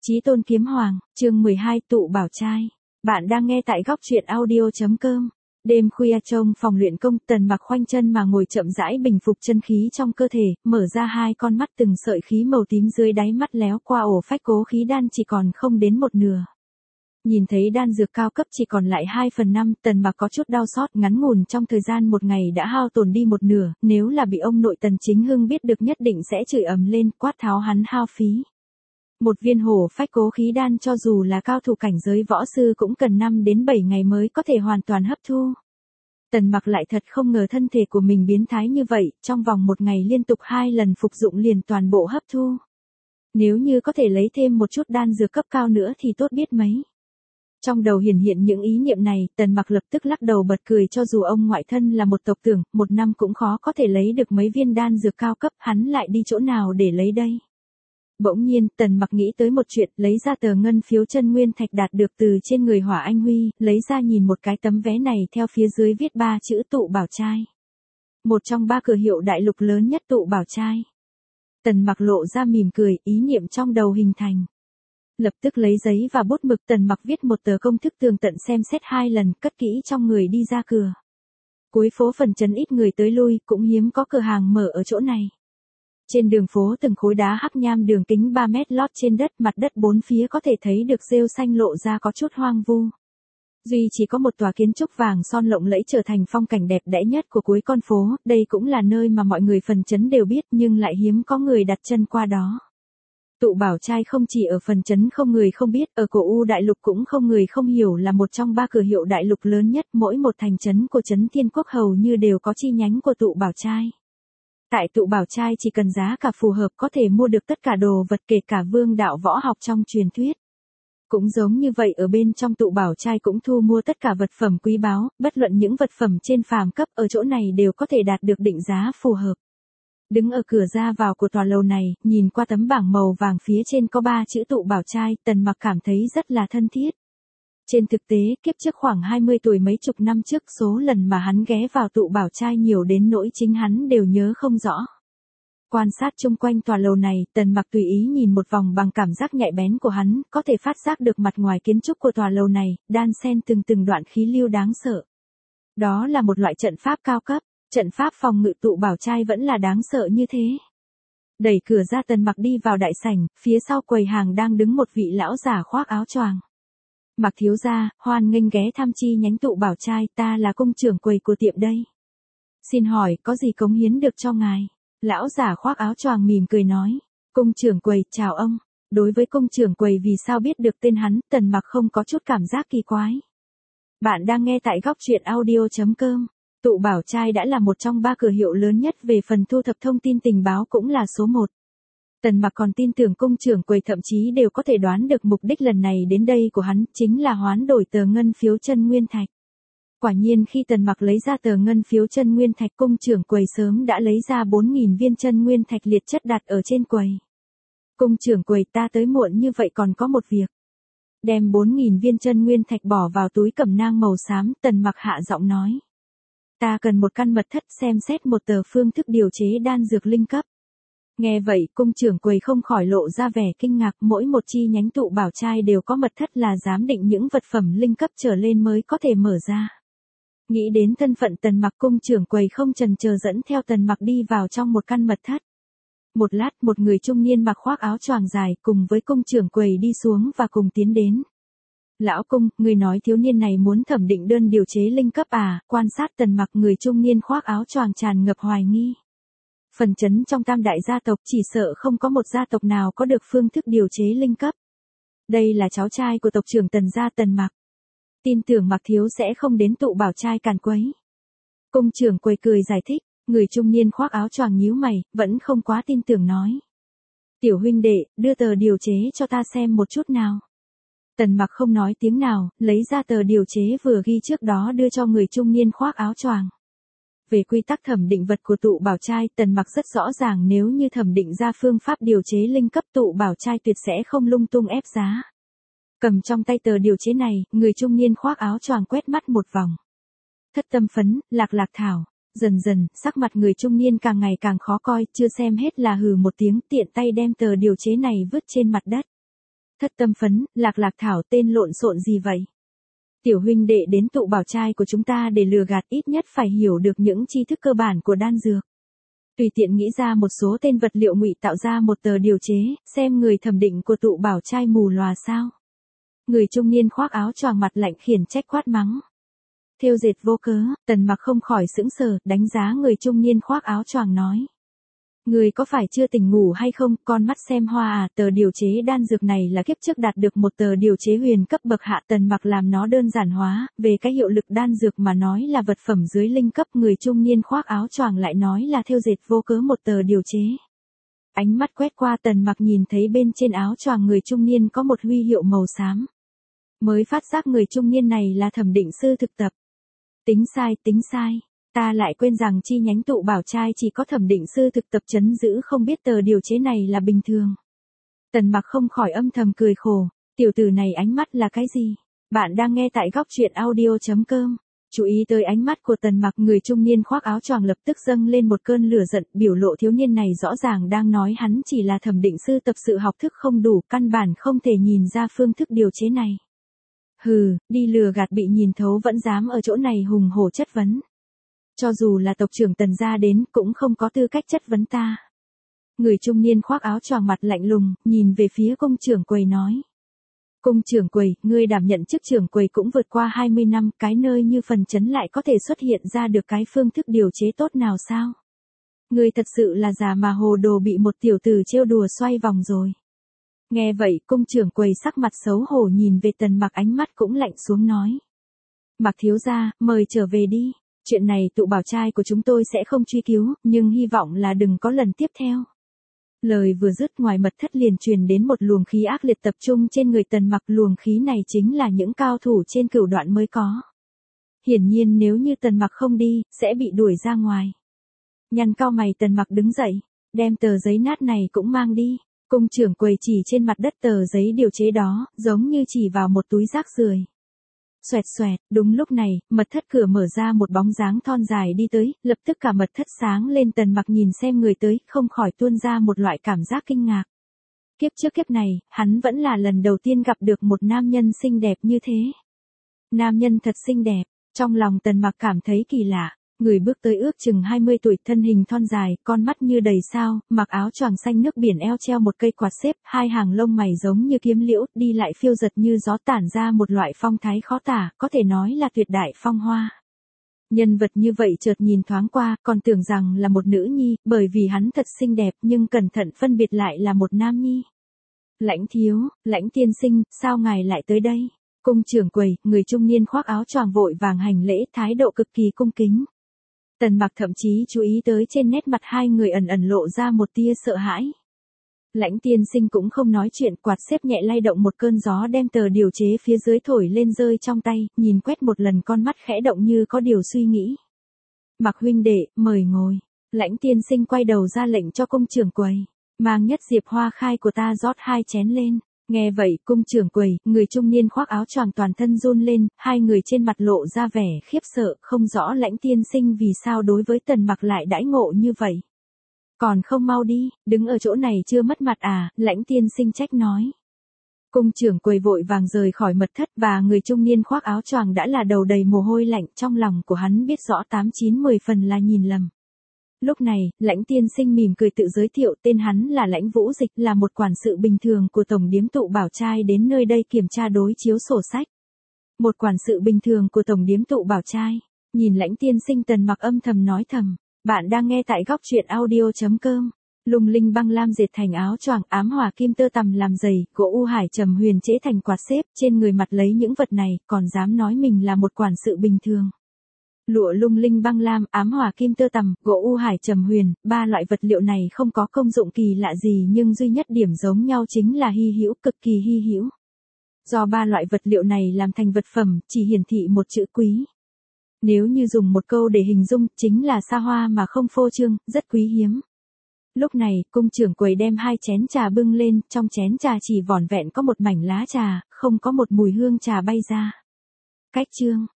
Chí tôn kiếm hoàng, chương 12 tụ bảo trai. Bạn đang nghe tại góc truyện audio.com. Đêm khuya trong phòng luyện công, Tần Mặc khoanh chân mà ngồi chậm rãi bình phục chân khí trong cơ thể, mở ra hai con mắt từng sợi khí màu tím dưới đáy mắt léo qua ổ phách cố khí đan chỉ còn không đến một nửa. Nhìn thấy đan dược cao cấp chỉ còn lại 2/5, Tần Mặc có chút đau xót, ngắn ngủn trong thời gian một ngày đã hao tổn đi một nửa, nếu là bị ông nội Tần Chính Hưng biết được nhất định sẽ chửi ầm lên, quát tháo hắn hao phí. Một viên hổ phách cố khí đan cho dù là cao thủ cảnh giới võ sư cũng cần 5 đến 7 ngày mới có thể hoàn toàn hấp thu. Tần Mặc lại thật không ngờ thân thể của mình biến thái như vậy, trong vòng một ngày liên tục 2 lần phục dụng liền toàn bộ hấp thu. Nếu như có thể lấy thêm một chút đan dược cấp cao nữa thì tốt biết mấy. Trong đầu hiển hiện những ý niệm này, Tần Mặc lập tức lắc đầu bật cười, cho dù ông ngoại thân là một tộc trưởng, một năm cũng khó có thể lấy được mấy viên đan dược cao cấp, hắn lại đi chỗ nào để lấy đây. Bỗng nhiên, Tần Mặc nghĩ tới một chuyện, lấy ra tờ ngân phiếu chân nguyên thạch đạt được từ trên người Hỏa Anh Huy, lấy ra nhìn một cái tấm vé này, theo phía dưới viết 3 chữ tụ bảo trai. Một trong 3 cửa hiệu đại lục lớn nhất tụ bảo trai. Tần Mặc lộ ra mỉm cười, ý niệm trong đầu hình thành. Lập tức lấy giấy và bút mực, Tần Mặc viết một tờ công thức tường tận xem xét 2 lần, cất kỹ trong người đi ra cửa. Cuối phố phần trấn ít người tới lui, cũng hiếm có cửa hàng mở ở chỗ này. Trên đường phố từng khối đá hắc nham đường kính 3 mét lót trên đất, mặt đất bốn phía có thể thấy được rêu xanh lộ ra có chút hoang vu. Duy chỉ có một tòa kiến trúc vàng son lộng lẫy trở thành phong cảnh đẹp đẽ nhất của cuối con phố, đây cũng là nơi mà mọi người phần trấn đều biết nhưng lại hiếm có người đặt chân qua đó. Tụ bảo trai không chỉ ở phần trấn không người không biết, ở cổ U đại lục cũng không người không hiểu, là một trong 3 cửa hiệu đại lục lớn nhất, mỗi một thành trấn của trấn Thiên Quốc hầu như đều có chi nhánh của tụ bảo trai. Tại tụ bảo trai chỉ cần giá cả phù hợp có thể mua được tất cả đồ vật kể cả vương đạo võ học trong truyền thuyết. Cũng giống như vậy ở bên trong tụ bảo trai cũng thu mua tất cả vật phẩm quý báu, bất luận những vật phẩm trên phàm cấp ở chỗ này đều có thể đạt được định giá phù hợp. Đứng ở cửa ra vào của tòa lầu này, nhìn qua tấm bảng màu vàng phía trên có 3 chữ tụ bảo trai, Tần Mặc cảm thấy rất là thân thiết. Trên thực tế, kiếp trước khoảng 20 tuổi mấy chục năm trước, số lần mà hắn ghé vào tụ bảo trai nhiều đến nỗi chính hắn đều nhớ không rõ. Quan sát chung quanh tòa lầu này, Tần Mặc tùy ý nhìn một vòng, bằng cảm giác nhạy bén của hắn, có thể phát giác được mặt ngoài kiến trúc của tòa lầu này, đan xen từng đoạn khí lưu đáng sợ. Đó là một loại trận pháp cao cấp, trận pháp phòng ngự tụ bảo trai vẫn là đáng sợ như thế. Đẩy cửa ra, Tần Mặc đi vào đại sảnh, phía sau quầy hàng đang đứng một vị lão giả khoác áo choàng. Mặc thiếu gia, hoan nghênh ghé thăm chi nhánh tụ bảo trai, ta là công trưởng quầy của tiệm đây. Xin hỏi, có gì cống hiến được cho ngài? Lão giả khoác áo choàng mỉm cười nói. Công trưởng quầy, chào ông. Đối với công trưởng quầy vì sao biết được tên hắn, Tần Mặc không có chút cảm giác kỳ quái. Bạn đang nghe tại góc truyện audio.com. Tụ bảo trai đã là một trong 3 cửa hiệu lớn nhất, về phần thu thập thông tin tình báo cũng là số 1. Tần Mặc còn tin tưởng công trưởng quầy thậm chí đều có thể đoán được mục đích lần này đến đây của hắn, chính là hoán đổi tờ ngân phiếu chân nguyên thạch. Quả nhiên khi Tần Mặc lấy ra tờ ngân phiếu chân nguyên thạch, công trưởng quầy sớm đã lấy ra 4.000 viên chân nguyên thạch liệt chất đặt ở trên quầy. Công trưởng quầy, ta tới muộn như vậy còn có một việc. Đem 4.000 viên chân nguyên thạch bỏ vào túi cẩm nang màu xám, Tần Mặc hạ giọng nói. Ta cần một căn mật thất xem xét một tờ phương thức điều chế đan dược linh cấp. Nghe vậy, công trưởng quầy không khỏi lộ ra vẻ kinh ngạc, mỗi một chi nhánh tụ bảo trai đều có mật thất là giám định những vật phẩm linh cấp trở lên mới có thể mở ra. Nghĩ đến thân phận Tần Mặc, công trưởng quầy không chần chờ dẫn theo Tần Mặc đi vào trong một căn mật thất. Một lát, một người trung niên mặc khoác áo choàng dài cùng với công trưởng quầy đi xuống và cùng tiến đến. Lão công, người nói thiếu niên này muốn thẩm định đơn điều chế linh cấp à? Quan sát Tần Mặc, người trung niên khoác áo choàng tràn ngập hoài nghi. Phần trấn trong tam đại gia tộc chỉ sợ không có một gia tộc nào có được phương thức điều chế linh cấp. Đây là cháu trai của tộc trưởng Tần gia Tần Mặc. Tin tưởng Mặc thiếu sẽ không đến tụ bảo trai càn quấy. Công trưởng quầy cười giải thích, người trung niên khoác áo choàng nhíu mày, vẫn không quá tin tưởng nói. Tiểu huynh đệ, đưa tờ điều chế cho ta xem một chút nào. Tần Mặc không nói tiếng nào, lấy ra tờ điều chế vừa ghi trước đó đưa cho người trung niên khoác áo choàng. Về quy tắc thẩm định vật của tụ bảo trai, Tần Mặc rất rõ ràng, nếu như thẩm định ra phương pháp điều chế linh cấp, tụ bảo trai tuyệt sẽ không lung tung ép giá. Cầm trong tay tờ điều chế này, người trung niên khoác áo choàng quét mắt một vòng. Thất tâm phấn, lạc thảo. Dần dần, sắc mặt người trung niên càng ngày càng khó coi, chưa xem hết là hừ một tiếng, tiện tay đem tờ điều chế này vứt trên mặt đất. Thất tâm phấn, lạc lạc thảo tên lộn xộn gì vậy? Tiểu huynh đệ đến tụ bảo trai của chúng ta để lừa gạt, ít nhất phải hiểu được những tri thức cơ bản của đan dược. Tùy tiện nghĩ ra một số tên vật liệu ngụy tạo ra một tờ điều chế, xem người thẩm định của tụ bảo trai mù lòa sao. Người trung niên khoác áo choàng mặt lạnh khiển trách quát mắng. Thêu dệt vô cớ, Tần Mặc không khỏi sững sờ, đánh giá người trung niên khoác áo choàng nói. Người có phải chưa tỉnh ngủ hay không, con mắt xem hoa à, tờ điều chế đan dược này là kiếp trước đạt được một tờ điều chế huyền cấp bậc hạ. Tần Mặc làm nó đơn giản hóa, về cái hiệu lực đan dược mà nói là vật phẩm dưới linh cấp, người trung niên khoác áo choàng lại nói là thêu dệt vô cớ một tờ điều chế. Ánh mắt quét qua Tần Mặc nhìn thấy bên trên áo choàng người trung niên có một huy hiệu màu xám. Mới phát giác người trung niên này là thẩm định sư thực tập. Tính sai. Ta lại quên rằng chi nhánh tụ bảo trai chỉ có thẩm định sư thực tập trấn giữ, không biết tờ điều chế này là bình thường. Tần Mặc không khỏi âm thầm cười khổ, tiểu tử này ánh mắt là cái gì? Bạn đang nghe tại góc truyện audio.com. Chú ý tới ánh mắt của Tần Mặc, người trung niên khoác áo choàng lập tức dâng lên một cơn lửa giận, biểu lộ thiếu niên này rõ ràng đang nói hắn chỉ là thẩm định sư tập sự học thức không đủ, căn bản không thể nhìn ra phương thức điều chế này. Hừ, đi lừa gạt bị nhìn thấu vẫn dám ở chỗ này hùng hổ chất vấn. Cho dù là tộc trưởng Tần gia đến cũng không có tư cách chất vấn ta. Người trung niên khoác áo choàng mặt lạnh lùng, nhìn về phía cung trưởng quầy nói. Cung trưởng quầy, ngươi đảm nhận chức trưởng quầy cũng vượt qua 20 năm, cái nơi như phần chấn lại có thể xuất hiện ra được cái phương thức điều chế tốt nào sao? Ngươi thật sự là già mà hồ đồ, bị một tiểu tử trêu đùa xoay vòng rồi. Nghe vậy, cung trưởng quầy sắc mặt xấu hổ nhìn về Tần Mặc, ánh mắt cũng lạnh xuống nói. Mặc thiếu gia, mời trở về đi. Chuyện này tụ bảo trai của chúng tôi sẽ không truy cứu, nhưng hy vọng là đừng có lần tiếp theo. Lời vừa dứt, ngoài mật thất liền truyền đến một luồng khí ác liệt tập trung trên người Tần Mặc, luồng khí này chính là những cao thủ trên cửu đoạn mới có. Hiển nhiên nếu như Tần Mặc không đi, sẽ bị đuổi ra ngoài. Nhăn cau mày, Tần Mặc đứng dậy, đem tờ giấy nát này cũng mang đi. Cung trưởng quầy chỉ trên mặt đất tờ giấy điều chế đó, giống như chỉ vào một túi rác rưởi. Xoẹt xoẹt, đúng lúc này, mật thất cửa mở ra, một bóng dáng thon dài đi tới, lập tức cả mật thất sáng lên. Tần Mặc nhìn xem người tới, không khỏi tuôn ra một loại cảm giác kinh ngạc. Kiếp trước kiếp này, hắn vẫn là lần đầu tiên gặp được một nam nhân xinh đẹp như thế. Nam nhân thật xinh đẹp, trong lòng Tần Mặc cảm thấy kỳ lạ. Người bước tới ước chừng 20 tuổi, thân hình thon dài, con mắt như đầy sao, mặc áo choàng xanh nước biển, eo treo một cây quạt xếp, hai hàng lông mày giống như kiếm liễu, đi lại phiêu giật như gió, tản ra một loại phong thái khó tả, có thể nói là tuyệt đại phong hoa. Nhân vật như vậy chợt nhìn thoáng qua, còn tưởng rằng là một nữ nhi, bởi vì hắn thật xinh đẹp, nhưng cẩn thận phân biệt lại là một nam nhi. Lãnh thiếu, Lãnh tiên sinh, sao ngài lại tới đây? Cung trưởng quầy, người trung niên khoác áo choàng vội vàng hành lễ, thái độ cực kỳ cung kính. Tần Mặc thậm chí chú ý tới trên nét mặt hai người ẩn ẩn lộ ra một tia sợ hãi. Lãnh tiên sinh cũng không nói chuyện, quạt xếp nhẹ lay động, một cơn gió đem tờ điều chế phía dưới thổi lên rơi trong tay, nhìn quét một lần, con mắt khẽ động như có điều suy nghĩ. Mặc huynh đệ, mời ngồi. Lãnh tiên sinh quay đầu ra lệnh cho cung trưởng quầy, mang nhất diệp hoa khai của ta rót 2 chén lên. Nghe vậy, cung trưởng quầy, người trung niên khoác áo choàng toàn thân run lên, hai người trên mặt lộ ra vẻ khiếp sợ, không rõ Lãnh tiên sinh vì sao đối với Tần Mặc lại đãi ngộ như vậy. Còn không mau đi, đứng ở chỗ này chưa mất mặt à? Lãnh tiên sinh trách nói. Cung trưởng quầy vội vàng rời khỏi mật thất, và người trung niên khoác áo choàng đã là đầu đầy mồ hôi lạnh, trong lòng của hắn biết rõ 8-9-10 phần là nhìn lầm. Lúc này, Lãnh tiên sinh mỉm cười tự giới thiệu, tên hắn là Lãnh Vũ Dịch, là một quản sự bình thường của tổng điếm tụ bảo trai đến nơi đây kiểm tra đối chiếu sổ sách. Một quản sự bình thường của tổng điếm tụ bảo trai. Nhìn Lãnh tiên sinh, Tần Mặc âm thầm nói thầm, bạn đang nghe tại góc truyện audio.com. Lung linh băng lam dệt thành áo choàng, ám hỏa kim tơ tằm làm giày, gỗ u hải trầm huyền chế thành quạt xếp, trên người mặt lấy những vật này, còn dám nói mình là một quản sự bình thường. Lụa lung linh băng lam, ám hỏa kim tơ tằm, gỗ u hải trầm huyền, 3 loại vật liệu này không có công dụng kỳ lạ gì, nhưng duy nhất điểm giống nhau chính là hy hữu, cực kỳ hy hữu. Do 3 loại vật liệu này làm thành vật phẩm, chỉ hiển thị một chữ quý. Nếu như dùng một câu để hình dung, chính là xa hoa mà không phô trương, rất quý hiếm. Lúc này, cung trưởng quầy đem 2 chén trà bưng lên, trong chén trà chỉ vỏn vẹn có một mảnh lá trà, không có một mùi hương trà bay ra. Cách chương,